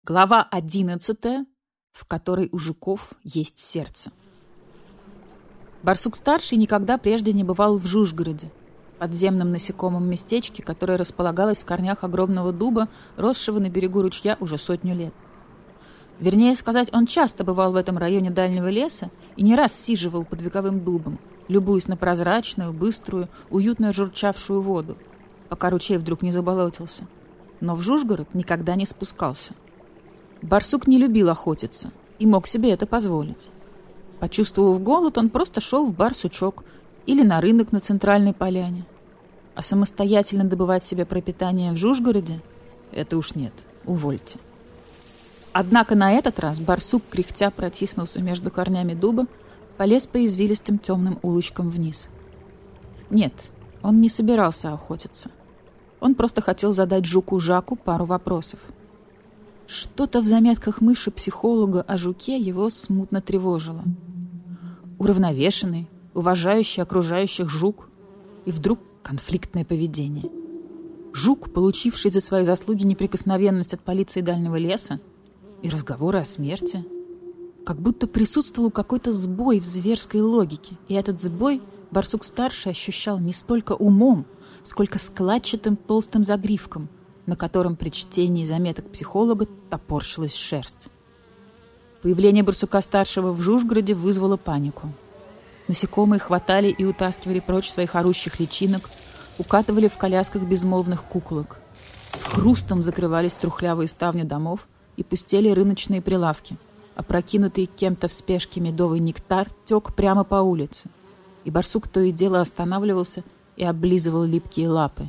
Глава 11, в которой у жуков есть сердце. Барсук-старший никогда прежде не бывал в Жужгороде, подземном насекомом местечке, которое располагалось в корнях огромного дуба, росшего на берегу ручья уже 100 лет. Вернее сказать, он часто бывал в этом районе дальнего леса и не раз сиживал под вековым дубом, любуясь на прозрачную, быструю, уютно журчавшую воду, пока ручей вдруг не заболотился. Но в Жужгород никогда не спускался. Барсук не любил охотиться и мог себе это позволить. Почувствовав голод, он просто шел в бар-сучок или на рынок на центральной поляне. А самостоятельно добывать себе пропитание в Жужгороде – это уж нет, увольте. Однако на этот раз барсук, кряхтя, протиснулся между корнями дуба, полез по извилистым темным улочкам вниз. Нет, он не собирался охотиться. Он просто хотел задать жуку Жаку пару вопросов. Что-то в заметках мыши-психолога о жуке его смутно тревожило. Уравновешенный, уважающий окружающих жук, и вдруг конфликтное поведение. Жук, получивший за свои заслуги неприкосновенность от полиции дальнего леса, и разговоры о смерти. Как будто присутствовал какой-то сбой в зверской логике, и этот сбой барсук-старший ощущал не столько умом, сколько складчатым толстым загривком, на котором при чтении заметок психолога топорщилась шерсть. Появление барсука-старшего в Жужгороде вызвало панику. Насекомые хватали и утаскивали прочь своих орущих личинок, укатывали в колясках безмолвных куколок. С хрустом закрывались трухлявые ставни домов и пустели рыночные прилавки. Опрокинутый кем-то в спешке медовый нектар тек прямо по улице, и барсук то и дело останавливался и облизывал липкие лапы.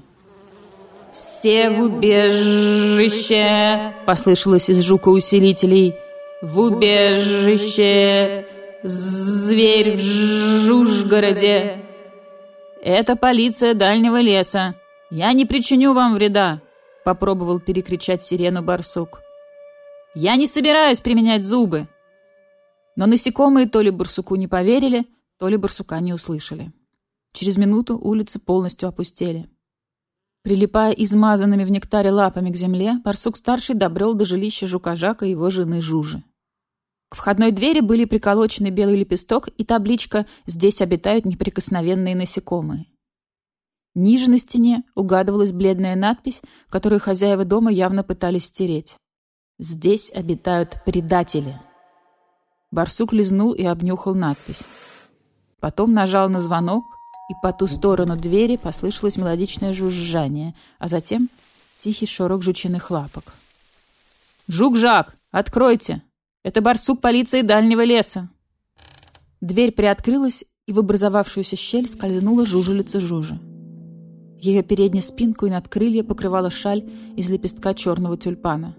«Все в убежище!» — послышалось из жука-усилителей. «В убежище! Зверь в Жужгороде!» «Это полиция дальнего леса! Я не причиню вам вреда!» — попробовал перекричать сирену барсук. «Я не собираюсь применять зубы!» Но насекомые то ли барсуку не поверили, то ли барсука не услышали. Через минуту улицы полностью опустели. Прилипая измазанными в нектаре лапами к земле, барсук-старший добрел до жилища жука Жака и его жены Жужи. К входной двери были приколочены белый лепесток и табличка «Здесь обитают неприкосновенные насекомые». Ниже на стене угадывалась бледная надпись, которую хозяева дома явно пытались стереть. «Здесь обитают предатели». Барсук лизнул и обнюхал надпись. Потом нажал на звонок, и по ту сторону двери послышалось мелодичное жужжание, а затем тихий шорох жучиных лапок. «Жук-Жак, откройте! Это барсук полиции дальнего леса!» Дверь приоткрылась, и в образовавшуюся щель скользнула жужелица Жужи. Ее переднюю спинку и надкрылье покрывала шаль из лепестка черного тюльпана.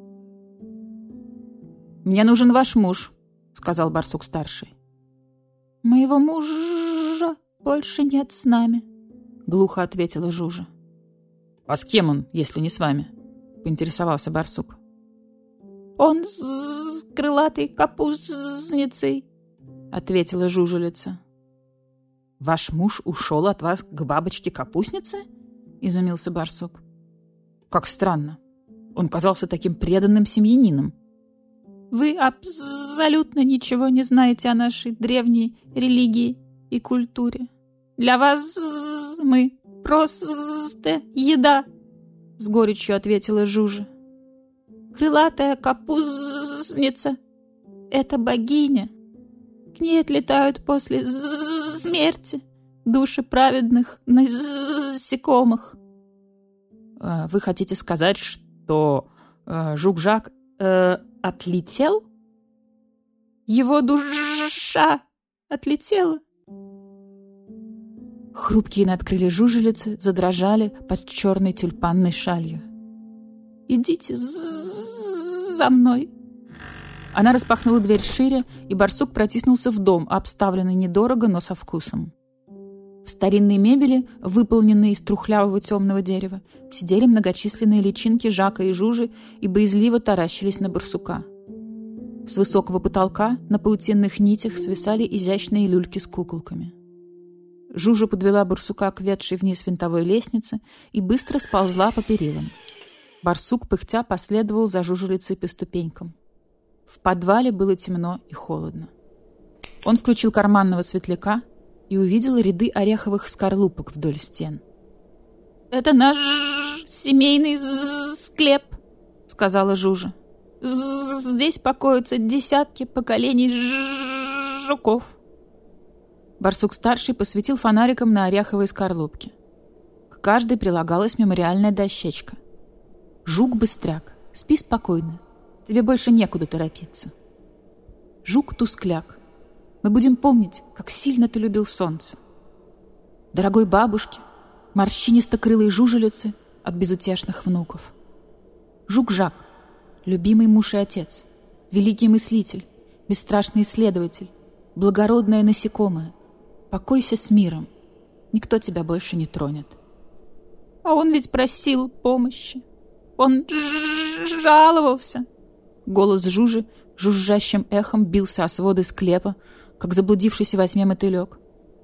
«Мне нужен ваш муж», — сказал барсук-старший. «Моего мужа больше нет с нами», — глухо ответила Жужа. «А с кем он, если не с вами?» — поинтересовался барсук. «Он с крылатой капустницей», — ответила жужелица. «Ваш муж ушел от вас к бабочке-капустнице?» — изумился барсук. «Как странно. Он казался таким преданным семьянином». «Вы абсолютно ничего не знаете о нашей древней религии и культуре. Для вас мы просто еда», — с горечью ответила Жужа. «Крылатая капустница — это богиня. К ней отлетают после смерти души праведных насекомых». «Вы хотите сказать, что Жук-Жак отлетел?» «Его душа отлетела». Хрупкие надкрылья жужелицы задрожали под черной тюльпанной шалью. «Идите за мной». Она распахнула дверь шире, и барсук протиснулся в дом, обставленный недорого, но со вкусом. В старинной мебели, выполненной из трухлявого темного дерева, сидели многочисленные личинки Жака и Жужи и боязливо таращились на барсука. С высокого потолка на паутинных нитях свисали изящные люльки с куколками. Жужа подвела барсука к ведшей вниз винтовой лестнице и быстро сползла по перилам. Барсук, пыхтя, последовал за жужелицей по ступенькам. В подвале было темно и холодно. Он включил карманного светляка и увидел ряды ореховых скорлупок вдоль стен. «Это наш семейный склеп», — сказала Жужа. «Здесь покоятся десятки поколений жуков». Барсук-старший посветил фонариком на ореховые скорлупки. К каждой прилагалась мемориальная дощечка. «Жук-быстряк, спи спокойно. Тебе больше некуда торопиться. Жук-тускляк, мы будем помнить, как сильно ты любил солнце. Дорогой бабушке, морщинисто-крылой жужелицы от безутешных внуков. Жук-Жак, любимый муж и отец, великий мыслитель, бесстрашный исследователь, благородное насекомое, покойся с миром, никто тебя больше не тронет». «А он ведь просил помощи, он жаловался». Голос Жужи жужжащим эхом бился о своды склепа, как заблудившийся во тьме мотылек.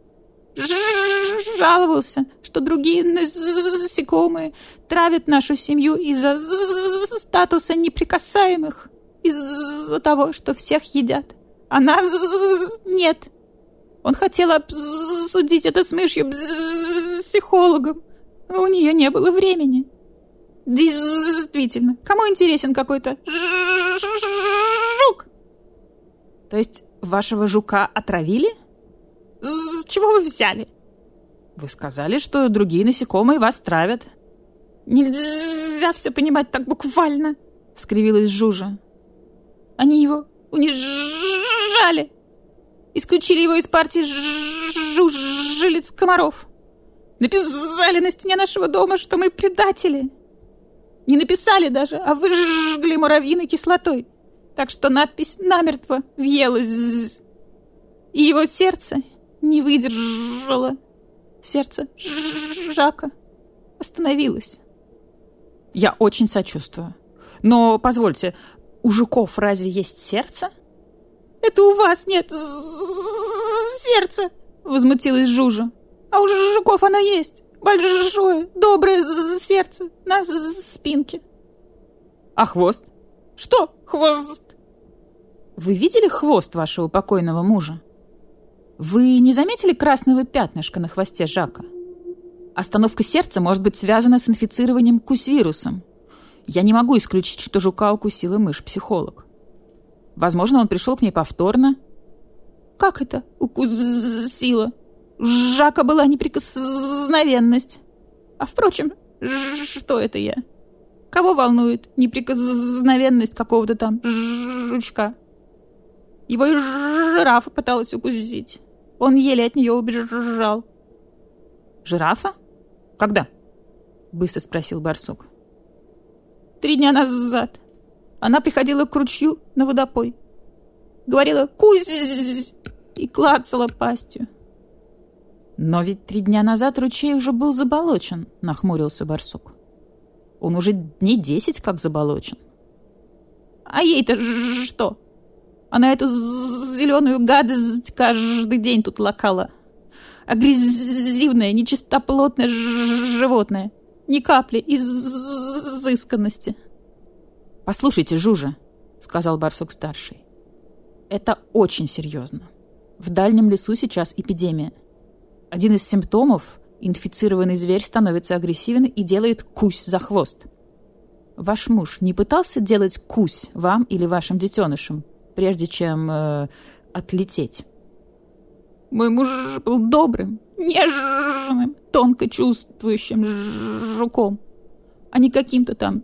«Жаловался, что другие насекомые травят нашу семью из-за статуса неприкасаемых, из-за того, что всех едят, а нас нет. Он хотел обсудить это с мышью-психологом, но у нее не было времени. Действительно, кому интересен какой-то жук?» «То есть вашего жука отравили?» «С чего вы взяли?» «Вы сказали, что другие насекомые вас травят». «Нельзя все понимать так буквально», — скривилась Жужа. «Они его унижали, исключили его из партии жужелиц-комаров, написали на стене нашего дома, что мы предатели. Не написали даже, а выжгли муравьиной кислотой, так что надпись намертво въелась. И его сердце не выдержало. Сердце Жака остановилось». «Я очень сочувствую. Но, позвольте, у жуков разве есть сердце?» «Это у вас нет сердца», — возмутилась Жужа. «А у жуков оно есть. Большое, доброе сердце на спинке». «А хвост?» «Что хвост?» «Вы видели хвост вашего покойного мужа? Вы не заметили красного пятнышка на хвосте Жака? Остановка сердца может быть связана с инфицированием кусь-вирусом. Я не могу исключить, что жука укусила мышь-психолог. Возможно, он пришел к ней повторно». «Как это укусила? У Жака была неприкосновенность. А впрочем, что это я? Кого волнует неприкосновенность какого-то там жучка? Его и жирафа пыталась укусить. Он еле от нее убежал». «Жирафа? Когда?» — быстро спросил барсук. 3 дня назад. Она приходила к ручью на водопой. Говорила «кусь» и клацала пастью. «Но ведь 3 дня назад ручей уже был заболочен», — нахмурился барсук. «Он уже дней 10 как заболочен». «А ей-то что? Она эту зеленую гадость каждый день тут лакала. Агрессивное, нечистоплотное животное. Ни капли изысканности». «Послушайте, Жужа», — сказал барсук-старший, — «это очень серьезно. В дальнем лесу сейчас эпидемия. Один из симптомов — инфицированный зверь становится агрессивен и делает кусь за хвост. Ваш муж не пытался делать кусь вам или вашим детенышам, прежде чем отлететь?» «Мой муж был добрым, нежным, тонко чувствующим жуком, а не каким-то там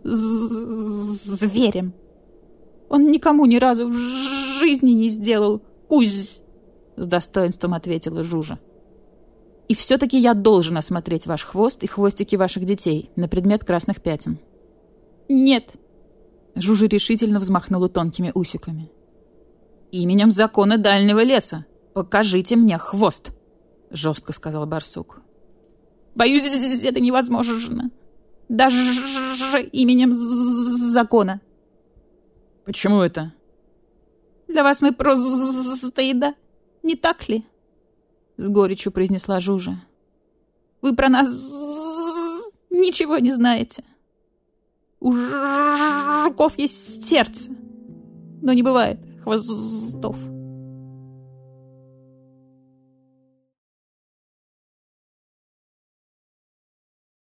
зверем. Он никому ни разу в жизни не сделал кусь», — с достоинством ответила Жужа. «И все-таки я должен осмотреть ваш хвост и хвостики ваших детей на предмет красных пятен». «Нет», — Жужа решительно взмахнула тонкими усиками. «Именем закона дальнего леса покажите мне хвост», — жестко сказал барсук. «Боюсь, это невозможно. Даже именем закона». «Почему это?» «Для вас мы просто еда, не так ли?» — с горечью произнесла Жужа. «Вы про нас ничего не знаете». У жуков есть сердце, но не бывает хвостов.